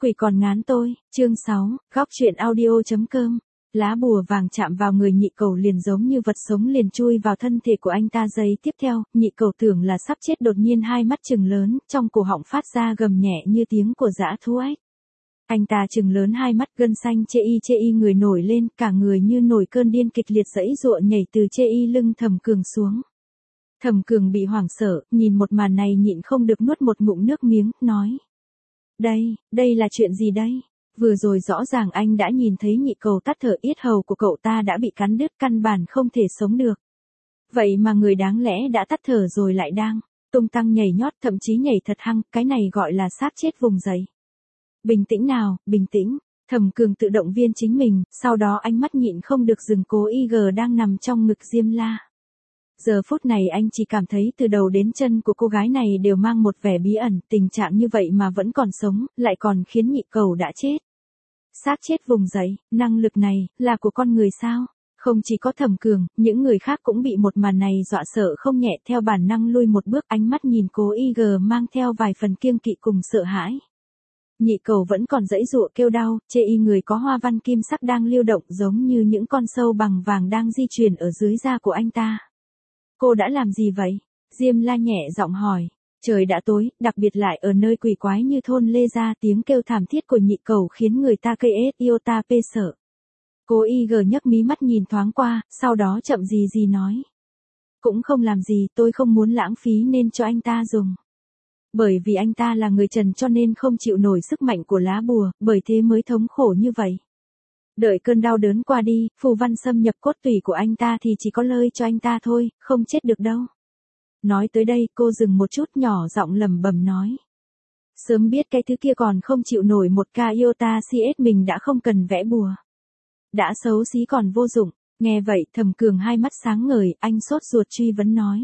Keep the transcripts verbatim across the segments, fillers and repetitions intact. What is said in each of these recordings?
Quỷ còn ngán tôi, chương sáu, góc truyện audio.com. Lá bùa vàng chạm vào người nhị cẩu liền giống như vật sống liền chui vào thân thể của anh ta. Giây tiếp theo, nhị cẩu tưởng là sắp chết đột nhiên hai mắt trừng lớn, trong cổ họng phát ra gầm nhẹ như tiếng của dã thú ếch. Anh ta trừng lớn hai mắt, gân xanh chê y chê y người nổi lên, cả người như nổi cơn điên kịch liệt giãy giụa nhảy từ chê y lưng Thẩm Cường xuống. Thẩm Cường bị hoảng sợ, nhìn một màn này nhịn không được nuốt một ngụm nước miếng, nói. Đây, đây là chuyện gì đây? Vừa rồi rõ ràng anh đã nhìn thấy nhị cẩu tắt thở, yết hầu của cậu ta đã bị cắn đứt, căn bản không thể sống được. Vậy mà người đáng lẽ đã tắt thở rồi lại đang tung tăng nhảy nhót, thậm chí nhảy thật hăng, cái này gọi là sát chết vùng dậy. Bình tĩnh nào, bình tĩnh. Thẩm Cường tự động viên chính mình, sau đó ánh mắt nhịn không được dừng Cố Y G đang nằm trong ngực Diêm La. Giờ phút này anh chỉ cảm thấy từ đầu đến chân của cô gái này đều mang một vẻ bí ẩn, tình trạng như vậy mà vẫn còn sống, lại còn khiến nhị cẩu đã chết. Xác chết vùng dậy, năng lực này, là của con người sao? Không chỉ có Thẩm Cường, những người khác cũng bị một màn này dọa sợ không nhẹ, theo bản năng lui một bước, ánh mắt nhìn Cố Y G mang theo vài phần kiêng kỵ cùng sợ hãi. Nhị cẩu vẫn còn giãy giụa kêu đau, chê y người có hoa văn kim sắc đang lưu động giống như những con sâu bằng vàng đang di chuyển ở dưới da của anh ta. Cô đã làm gì vậy? Diêm La nhẹ giọng hỏi. Trời đã tối, đặc biệt lại ở nơi quỷ quái như thôn Lê Gia, tiếng kêu thảm thiết của nhị cẩu khiến người ta cây ết yêu ta pê sợ. Cố Y G nhấc mí mắt nhìn thoáng qua, sau đó chậm gì gì nói. Cũng không làm gì, tôi không muốn lãng phí nên cho anh ta dùng. Bởi vì anh ta là người trần cho nên không chịu nổi sức mạnh của lá bùa, bởi thế mới thống khổ như vậy. Đợi cơn đau đớn qua đi, phù văn xâm nhập cốt tủy của anh ta thì chỉ có lợi cho anh ta thôi, không chết được đâu. Nói tới đây, cô dừng một chút, nhỏ giọng lẩm bẩm nói. Sớm biết cái thứ kia còn không chịu nổi một ca iota xê ét mình đã không cần vẽ bùa. Đã xấu xí còn vô dụng. Nghe vậy, Thẩm Cường hai mắt sáng ngời, anh sốt ruột truy vấn nói.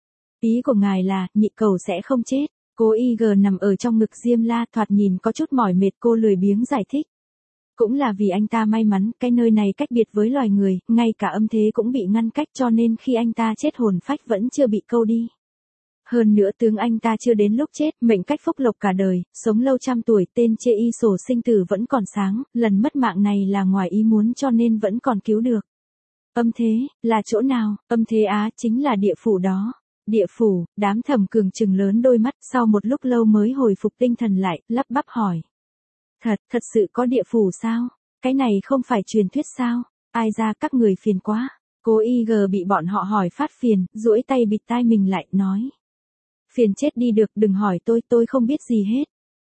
Ý của ngài là, nhị cẩu sẽ không chết. Cố Y G nằm ở trong ngực Diêm La, thoạt nhìn có chút mỏi mệt, cô lười biếng giải thích. Cũng là vì anh ta may mắn, cái nơi này cách biệt với loài người, ngay cả âm thế cũng bị ngăn cách, cho nên khi anh ta chết hồn phách vẫn chưa bị câu đi. Hơn nữa tướng anh ta chưa đến lúc chết, mệnh cách phúc lộc cả đời, sống lâu trăm tuổi, tên chê y sổ sinh tử vẫn còn sáng, lần mất mạng này là ngoài ý muốn cho nên vẫn còn cứu được. Âm thế, là chỗ nào? Âm thế á, chính là địa phủ đó. Địa phủ, đám Thẩm Cường trừng lớn đôi mắt, sau một lúc lâu mới hồi phục tinh thần lại, lắp bắp hỏi. Thật, thật sự có địa phủ sao? Cái này không phải truyền thuyết sao? Ai ra các người phiền quá. Cố Y G bị bọn họ hỏi phát phiền, duỗi tay bịt tai mình lại, nói. Phiền chết đi được, đừng hỏi tôi, tôi không biết gì hết.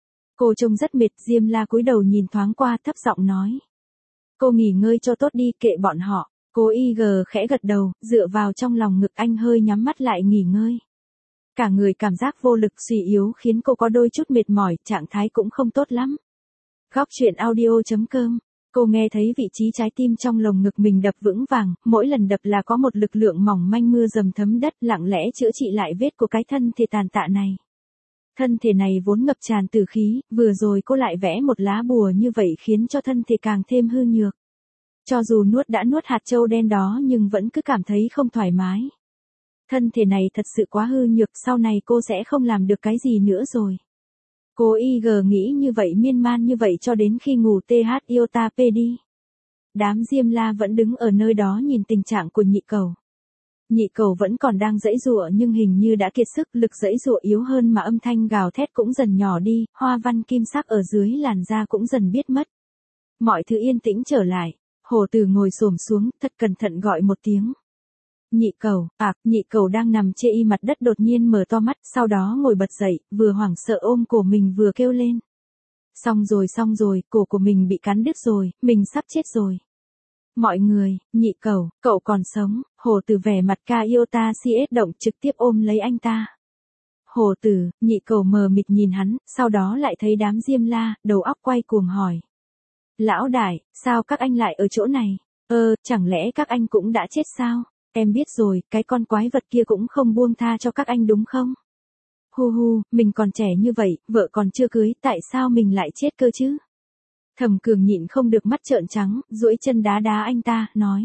Cô trông rất mệt, Diêm La cúi đầu nhìn thoáng qua, thấp giọng nói. Cô nghỉ ngơi cho tốt đi, kệ bọn họ. Cố Y G khẽ gật đầu, dựa vào trong lòng ngực anh, hơi nhắm mắt lại nghỉ ngơi. Cả người cảm giác vô lực suy yếu khiến cô có đôi chút mệt mỏi, trạng thái cũng không tốt lắm. Góc truyện audio.com. Cô nghe thấy vị trí trái tim trong lồng ngực mình đập vững vàng, mỗi lần đập là có một lực lượng mỏng manh mưa dầm thấm đất, lặng lẽ chữa trị lại vết của cái thân thể tàn tạ này. Thân thể này vốn ngập tràn tử khí, vừa rồi cô lại vẽ một lá bùa như vậy khiến cho thân thể càng thêm hư nhược. Cho dù nuốt đã nuốt hạt châu đen đó nhưng vẫn cứ cảm thấy không thoải mái. Thân thể này thật sự quá hư nhược, sau này cô sẽ không làm được cái gì nữa rồi. Cố Y G nghĩ như vậy, miên man như vậy cho đến khi ngủ th iota p đi. Đám Diêm La vẫn đứng ở nơi đó nhìn tình trạng của nhị cẩu. Nhị cẩu vẫn còn đang giãy giụa nhưng hình như đã kiệt sức, lực giãy giụa yếu hơn mà âm thanh gào thét cũng dần nhỏ đi, hoa văn kim sắc ở dưới làn da cũng dần biết mất. Mọi thứ yên tĩnh trở lại. Hồ Tử ngồi xổm xuống, thật cẩn thận gọi một tiếng. Nhị cẩu, à, nhị cẩu đang nằm chê y mặt đất đột nhiên mở to mắt, sau đó ngồi bật dậy, vừa hoảng sợ ôm cổ mình vừa kêu lên. Xong rồi xong rồi, cổ của mình bị cắn đứt rồi, mình sắp chết rồi. Mọi người, nhị cẩu, cậu còn sống. Hồ Tử vẻ mặt ca iota xê ét động, trực tiếp ôm lấy anh ta. Hồ Tử, nhị cẩu mờ mịt nhìn hắn, sau đó lại thấy đám Diêm La, đầu óc quay cuồng hỏi. Lão đại, sao các anh lại ở chỗ này? Ơ, chẳng lẽ các anh cũng đã chết sao? Em biết rồi, cái con quái vật kia cũng không buông tha cho các anh đúng không? Hu hu, mình còn trẻ như vậy, vợ còn chưa cưới, tại sao mình lại chết cơ chứ? Thẩm Cường nhịn không được mắt trợn trắng, duỗi chân đá đá anh ta, nói.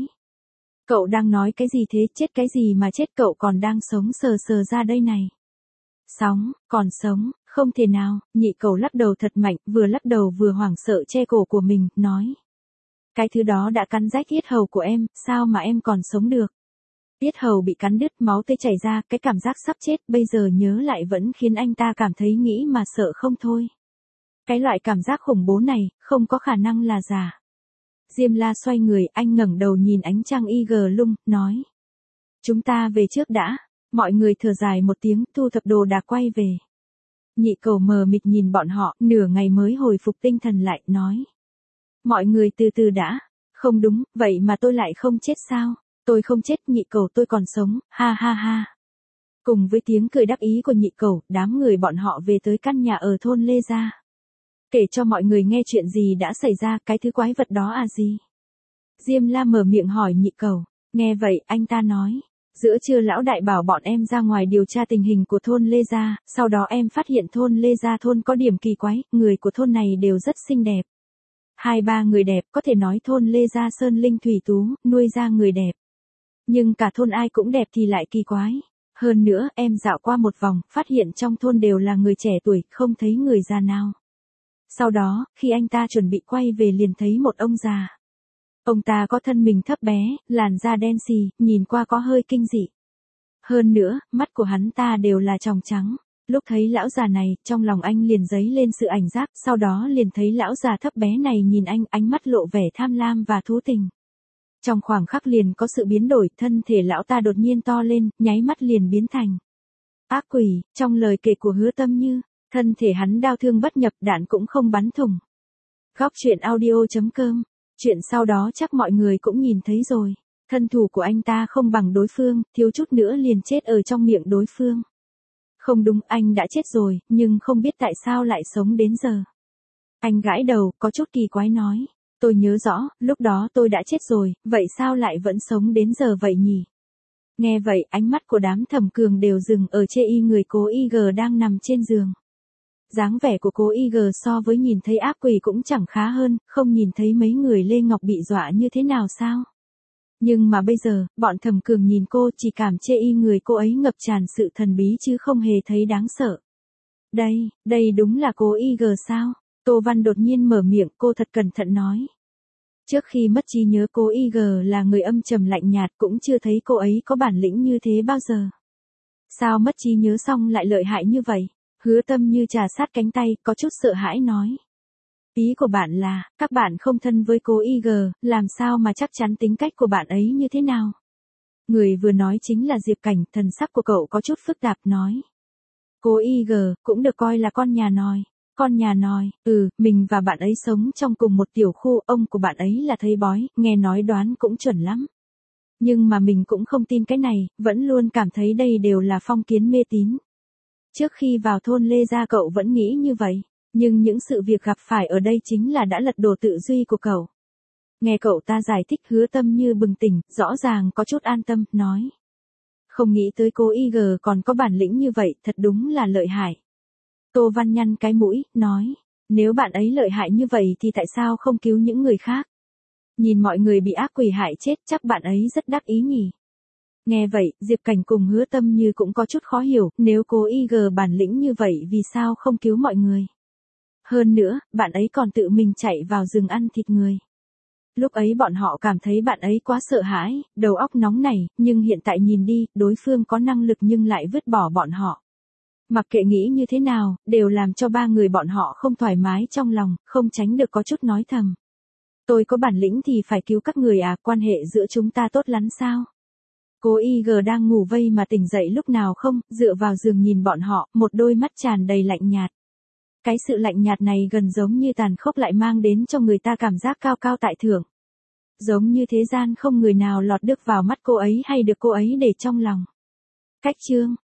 Cậu đang nói cái gì thế, chết cái gì mà chết, cậu còn đang sống sờ sờ ra đây này. Sống, còn sống, Không thể nào, nhị cầu lắc đầu thật mạnh, vừa lắc đầu vừa hoảng sợ che cổ của mình, nói. Cái thứ đó đã cắn rách yết hầu của em, sao mà em còn sống được? Yết hầu bị cắn đứt, máu tươi chảy ra, cái cảm giác sắp chết bây giờ nhớ lại vẫn khiến anh ta cảm thấy nghĩ mà sợ không thôi. Cái loại cảm giác khủng bố này, không có khả năng là giả. Diêm La xoay người, anh ngẩng đầu nhìn ánh trăng y gờ lung, nói. Chúng ta về trước đã. Mọi người thở dài một tiếng, thu thập đồ đạc quay về. Nhị cầu mờ mịt nhìn bọn họ, nửa ngày mới hồi phục tinh thần lại, nói. Mọi người từ từ đã. Không đúng, vậy mà tôi lại không chết sao? Tôi không chết, nhị cầu tôi còn sống, ha ha ha. Cùng với tiếng cười đắc ý của nhị cầu, đám người bọn họ về tới căn nhà ở thôn Lê Gia. Kể cho mọi người nghe chuyện gì đã xảy ra, cái thứ quái vật đó à gì? Diêm La mở miệng hỏi nhị cầu. Nghe vậy, anh ta nói. Giữa trưa lão đại bảo bọn em ra ngoài điều tra tình hình của thôn Lê Gia, sau đó em phát hiện thôn Lê Gia thôn có điểm kỳ quái, người của thôn này đều rất xinh đẹp. Hai ba người đẹp, có thể nói thôn Lê Gia sơn linh thủy tú, nuôi ra người đẹp. Nhưng cả thôn ai cũng đẹp thì lại kỳ quái. Hơn nữa, em dạo qua một vòng, phát hiện trong thôn đều là người trẻ tuổi, không thấy người già nào. Sau đó, khi anh ta chuẩn bị quay về liền thấy một ông già. Ông ta có thân mình thấp bé, làn da đen xì, nhìn qua có hơi kinh dị. Hơn nữa, mắt của hắn ta đều là tròng trắng. Lúc thấy lão già này, trong lòng anh liền dấy lên sự ảnh giác, sau đó liền thấy lão già thấp bé này nhìn anh, ánh mắt lộ vẻ tham lam và thú tình. Trong khoảng khắc liền có sự biến đổi, thân thể lão ta đột nhiên to lên, nháy mắt liền biến thành ác quỷ, trong lời kể của Hứa Tâm Như, thân thể hắn đau thương bất nhập, đạn cũng không bắn thủng. Góc truyện audio chấm com. Chuyện sau đó chắc mọi người cũng nhìn thấy rồi. Thân thủ của anh ta không bằng đối phương, thiếu chút nữa liền chết ở trong miệng đối phương. Không đúng, anh đã chết rồi, nhưng không biết tại sao lại sống đến giờ. Anh gãi đầu, có chút kỳ quái nói. Tôi nhớ rõ, lúc đó tôi đã chết rồi, vậy sao lại vẫn sống đến giờ vậy nhỉ? Nghe vậy, ánh mắt của đám thẩm cường đều dừng ở chê y người cố y gờ đang nằm trên giường. Dáng vẻ của cố y gờ so với nhìn thấy ác quỷ cũng chẳng khá hơn, không nhìn thấy mấy người Lê Ngọc bị dọa như thế nào sao? Nhưng mà bây giờ, bọn thẩm cường nhìn cô chỉ cảm chê y người cô ấy ngập tràn sự thần bí chứ không hề thấy đáng sợ. Đây, đây đúng là cố y gờ sao? Tô Văn đột nhiên mở miệng, cô thật cẩn thận nói. Trước khi mất trí nhớ cố y gờ là người âm trầm lạnh nhạt, cũng chưa thấy cô ấy có bản lĩnh như thế bao giờ. Sao mất trí nhớ xong lại lợi hại như vậy? Hứa Tâm Như trà sát cánh tay, có chút sợ hãi nói. Ý của bạn là, các bạn không thân với cố y gờ, làm sao mà chắc chắn tính cách của bạn ấy như thế nào? Người vừa nói chính là Diệp Cảnh, thần sắc của cậu có chút phức tạp nói. Cố y gờ, cũng được coi là con nhà nòi. Con nhà nòi, ừ, mình và bạn ấy sống trong cùng một tiểu khu, ông của bạn ấy là thầy bói, nghe nói đoán cũng chuẩn lắm. Nhưng mà mình cũng không tin cái này, vẫn luôn cảm thấy đây đều là phong kiến mê tín. Trước khi vào thôn Lê Gia cậu vẫn nghĩ như vậy, nhưng những sự việc gặp phải ở đây chính là đã lật đổ tự duy của cậu. Nghe cậu ta giải thích, Hứa Tâm Như bừng tỉnh, rõ ràng có chút an tâm, nói. Không nghĩ tới cô y gờ còn có bản lĩnh như vậy, thật đúng là lợi hại. Tô Văn nhăn cái mũi, nói, nếu bạn ấy lợi hại như vậy thì tại sao không cứu những người khác? Nhìn mọi người bị ác quỷ hại chết chắc bạn ấy rất đắc ý nhỉ. Nghe vậy, Diệp Cảnh cùng Hứa Tâm Như cũng có chút khó hiểu, nếu cố y gờ bản lĩnh như vậy vì sao không cứu mọi người? Hơn nữa, bạn ấy còn tự mình chạy vào rừng ăn thịt người. Lúc ấy bọn họ cảm thấy bạn ấy quá sợ hãi, đầu óc nóng nảy, nhưng hiện tại nhìn đi, đối phương có năng lực nhưng lại vứt bỏ bọn họ. Mặc kệ nghĩ như thế nào, đều làm cho ba người bọn họ không thoải mái trong lòng, không tránh được có chút nói thầm. Tôi có bản lĩnh thì phải cứu các người à, quan hệ giữa chúng ta tốt lắm sao? Cố y gờ đang ngủ vây mà tỉnh dậy lúc nào không, dựa vào giường nhìn bọn họ, một đôi mắt tràn đầy lạnh nhạt. Cái sự lạnh nhạt này gần giống như tàn khốc lại mang đến cho người ta cảm giác cao cao tại thượng. Giống như thế gian không người nào lọt được vào mắt cô ấy hay được cô ấy để trong lòng. Cách chương